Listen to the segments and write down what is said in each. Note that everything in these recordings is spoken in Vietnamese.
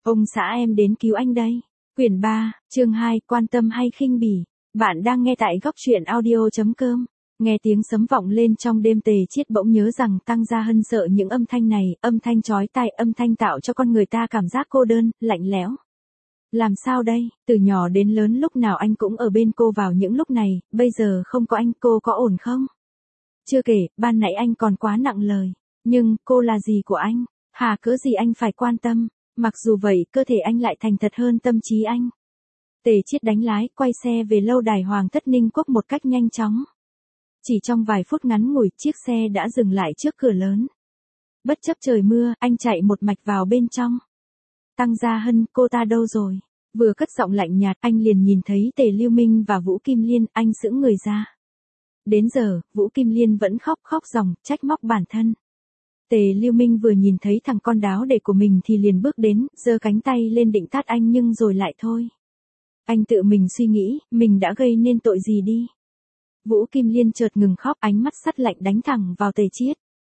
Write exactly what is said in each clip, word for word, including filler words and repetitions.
Ông xã em đến cứu anh đây. Quyển ba, chương hai, quan tâm hay khinh bỉ. Bạn đang nghe tại góc truyện audio chấm com. Nghe tiếng sấm vọng lên trong đêm, Tề Chiết bỗng nhớ rằng Tăng Gia Hân sợ những âm thanh này, âm thanh chói tai, âm thanh tạo cho con người ta cảm giác cô đơn, lạnh lẽo. Làm sao đây, từ nhỏ đến lớn lúc nào anh cũng ở bên cô vào những lúc này, bây giờ không có anh cô có ổn không? Chưa kể, ban nãy anh còn quá nặng lời. Nhưng, cô là gì của anh? Hà cỡ gì anh phải quan tâm? Mặc dù vậy, cơ thể anh lại thành thật hơn tâm trí anh. Tề Chiết đánh lái, quay xe về lâu đài Hoàng thất Ninh Quốc một cách nhanh chóng. Chỉ trong vài phút ngắn ngủi, chiếc xe đã dừng lại trước cửa lớn. Bất chấp trời mưa, anh chạy một mạch vào bên trong. Tăng Gia Hân, cô ta đâu rồi? Vừa cất giọng lạnh nhạt, anh liền nhìn thấy Tề Lưu Minh và Vũ Kim Liên, anh sững người ra. Đến giờ, Vũ Kim Liên vẫn khóc khóc ròng, trách móc bản thân. Tề Lưu Minh vừa nhìn thấy thằng con đáo để của mình thì liền bước đến, giơ cánh tay lên định tát anh nhưng rồi lại thôi. Anh tự mình suy nghĩ, mình đã gây nên tội gì đi. Vũ Kim Liên chợt ngừng khóc, ánh mắt sắt lạnh đánh thẳng vào Tề Chiết.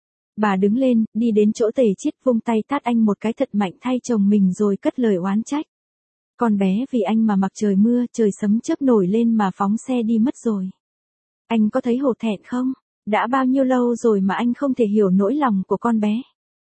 Bà đứng lên, đi đến chỗ Tề Chiết, vung tay tát anh một cái thật mạnh thay chồng mình rồi cất lời oán trách. Con bé vì anh mà mặc trời mưa, trời sấm chớp nổi lên mà phóng xe đi mất rồi. Anh có thấy hổ thẹn không? Đã bao nhiêu lâu rồi mà anh không thể hiểu nỗi lòng của con bé.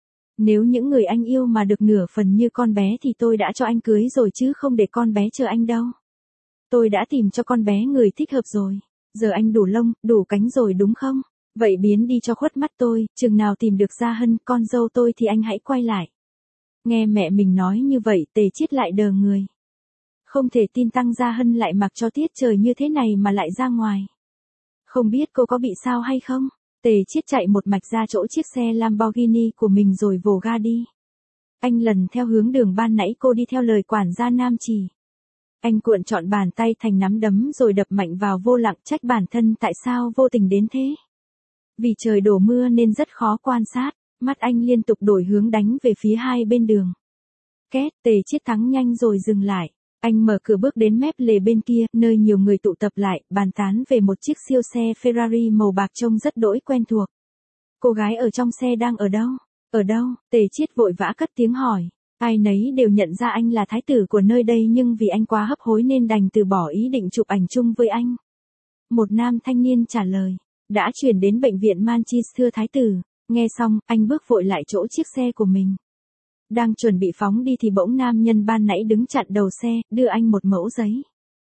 Nếu những người anh yêu mà được nửa phần như con bé thì tôi đã cho anh cưới rồi chứ không để con bé chờ anh đâu. Tôi đã tìm cho con bé người thích hợp rồi. Giờ anh đủ lông, đủ cánh rồi đúng không? Vậy biến đi cho khuất mắt tôi, chừng nào tìm được Gia Hân, con dâu tôi thì anh hãy quay lại. Nghe mẹ mình nói như vậy, Tề Chiết lại đờ người. Không thể tin Tăng Gia Hân lại mặc cho tiết trời như thế này mà lại ra ngoài. Không biết cô có bị sao hay không? Tề Chiết chạy một mạch ra chỗ chiếc xe Lamborghini của mình rồi vồ ga đi. Anh lần theo hướng đường ban nãy cô đi theo lời quản gia Nam chỉ. Anh cuộn trọn bàn tay thành nắm đấm rồi đập mạnh vào vô lăng, trách bản thân tại sao vô tình đến thế. Vì trời đổ mưa nên rất khó quan sát, mắt anh liên tục đổi hướng đánh về phía hai bên đường. Két, Tề Chiết thắng nhanh rồi dừng lại. Anh mở cửa bước đến mép lề bên kia, nơi nhiều người tụ tập lại, bàn tán về một chiếc siêu xe Ferrari màu bạc trông rất đỗi quen thuộc. Cô gái ở trong xe đang ở đâu? Ở đâu? Tề Chiết vội vã cất tiếng hỏi. Ai nấy đều nhận ra anh là thái tử của nơi đây nhưng vì anh quá hấp hối nên đành từ bỏ ý định chụp ảnh chung với anh. Một nam thanh niên trả lời. Đã chuyển đến bệnh viện Manchis thưa thái tử. Nghe xong, anh bước vội lại chỗ chiếc xe của mình. Đang chuẩn bị phóng đi thì bỗng nam nhân ban nãy đứng chặn đầu xe, đưa anh một mẫu giấy.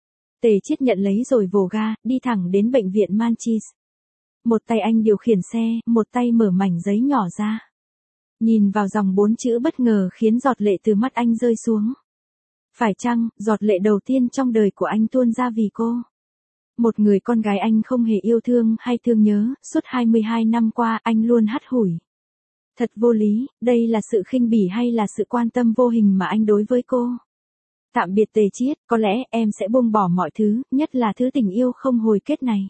Tề Chiết nhận lấy rồi vồ ga, đi thẳng đến bệnh viện Manchis. Một tay anh điều khiển xe, một tay mở mảnh giấy nhỏ ra. Nhìn vào dòng bốn chữ bất ngờ khiến giọt lệ từ mắt anh rơi xuống. Phải chăng, giọt lệ đầu tiên trong đời của anh tuôn ra vì cô? Một người con gái anh không hề yêu thương hay thương nhớ, suốt hai mươi hai năm qua anh luôn hắt hủi. Thật vô lý, đây là sự khinh bỉ hay là sự quan tâm vô hình mà anh đối với cô? Tạm biệt Tề Chiết, có lẽ em sẽ buông bỏ mọi thứ, nhất là thứ tình yêu không hồi kết này.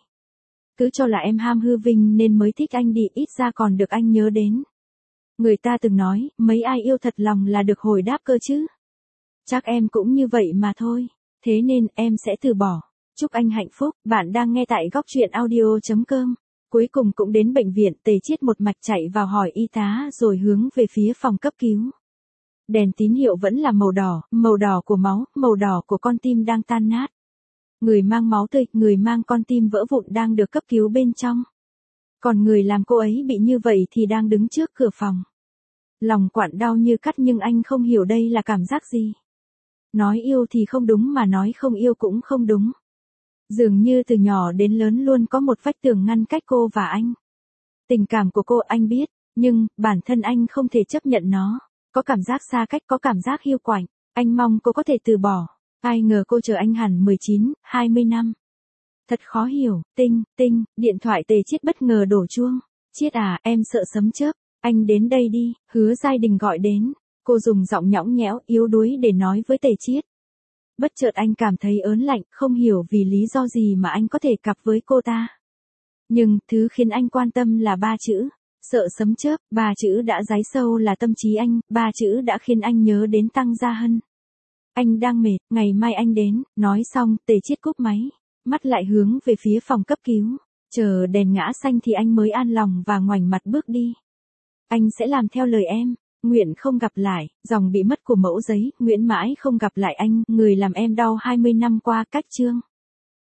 Cứ cho là em ham hư vinh nên mới thích anh đi, ít ra còn được anh nhớ đến. Người ta từng nói, mấy ai yêu thật lòng là được hồi đáp cơ chứ. Chắc em cũng như vậy mà thôi, thế nên em sẽ từ bỏ. Chúc anh hạnh phúc, bạn đang nghe tại góc truyện audio chấm com. Cuối cùng cũng đến bệnh viện, Tề Chiết một mạch chạy vào hỏi y tá rồi hướng về phía phòng cấp cứu. Đèn tín hiệu vẫn là màu đỏ, màu đỏ của máu, màu đỏ của con tim đang tan nát. Người mang máu tươi, người mang con tim vỡ vụn đang được cấp cứu bên trong. Còn người làm cô ấy bị như vậy thì đang đứng trước cửa phòng. Lòng quặn đau như cắt nhưng anh không hiểu đây là cảm giác gì. Nói yêu thì không đúng mà nói không yêu cũng không đúng. Dường như từ nhỏ đến lớn luôn có một vách tường ngăn cách cô và anh. Tình cảm của cô anh biết, nhưng bản thân anh không thể chấp nhận nó. Có cảm giác xa cách, có cảm giác hiu quạnh. Anh mong cô có thể từ bỏ. Ai ngờ cô chờ anh hẳn mười chín, hai mươi năm. Thật khó hiểu, tinh, tinh, điện thoại Tề Chiết bất ngờ đổ chuông. Chiết à, em sợ sấm chớp. Anh đến đây đi, Hứa Giai Đình gọi đến. Cô dùng giọng nhõng nhẽo, yếu đuối để nói với Tề Chiết. Bất chợt anh cảm thấy ớn lạnh, không hiểu vì lý do gì mà anh có thể cặp với cô ta. Nhưng, thứ khiến anh quan tâm là ba chữ. Sợ sấm chớp, ba chữ đã dáy sâu là tâm trí anh, ba chữ đã khiến anh nhớ đến Tăng Gia Hân. Anh đang mệt, ngày mai anh đến, nói xong, Tề Chiết cúp máy, mắt lại hướng về phía phòng cấp cứu. Chờ đèn ngã xanh thì anh mới an lòng và ngoảnh mặt bước đi. Anh sẽ làm theo lời em. nguyện không gặp lại, dòng bị mất của mẫu giấy, nguyện mãi không gặp lại anh, người làm em đau hai mươi năm qua, cách chương.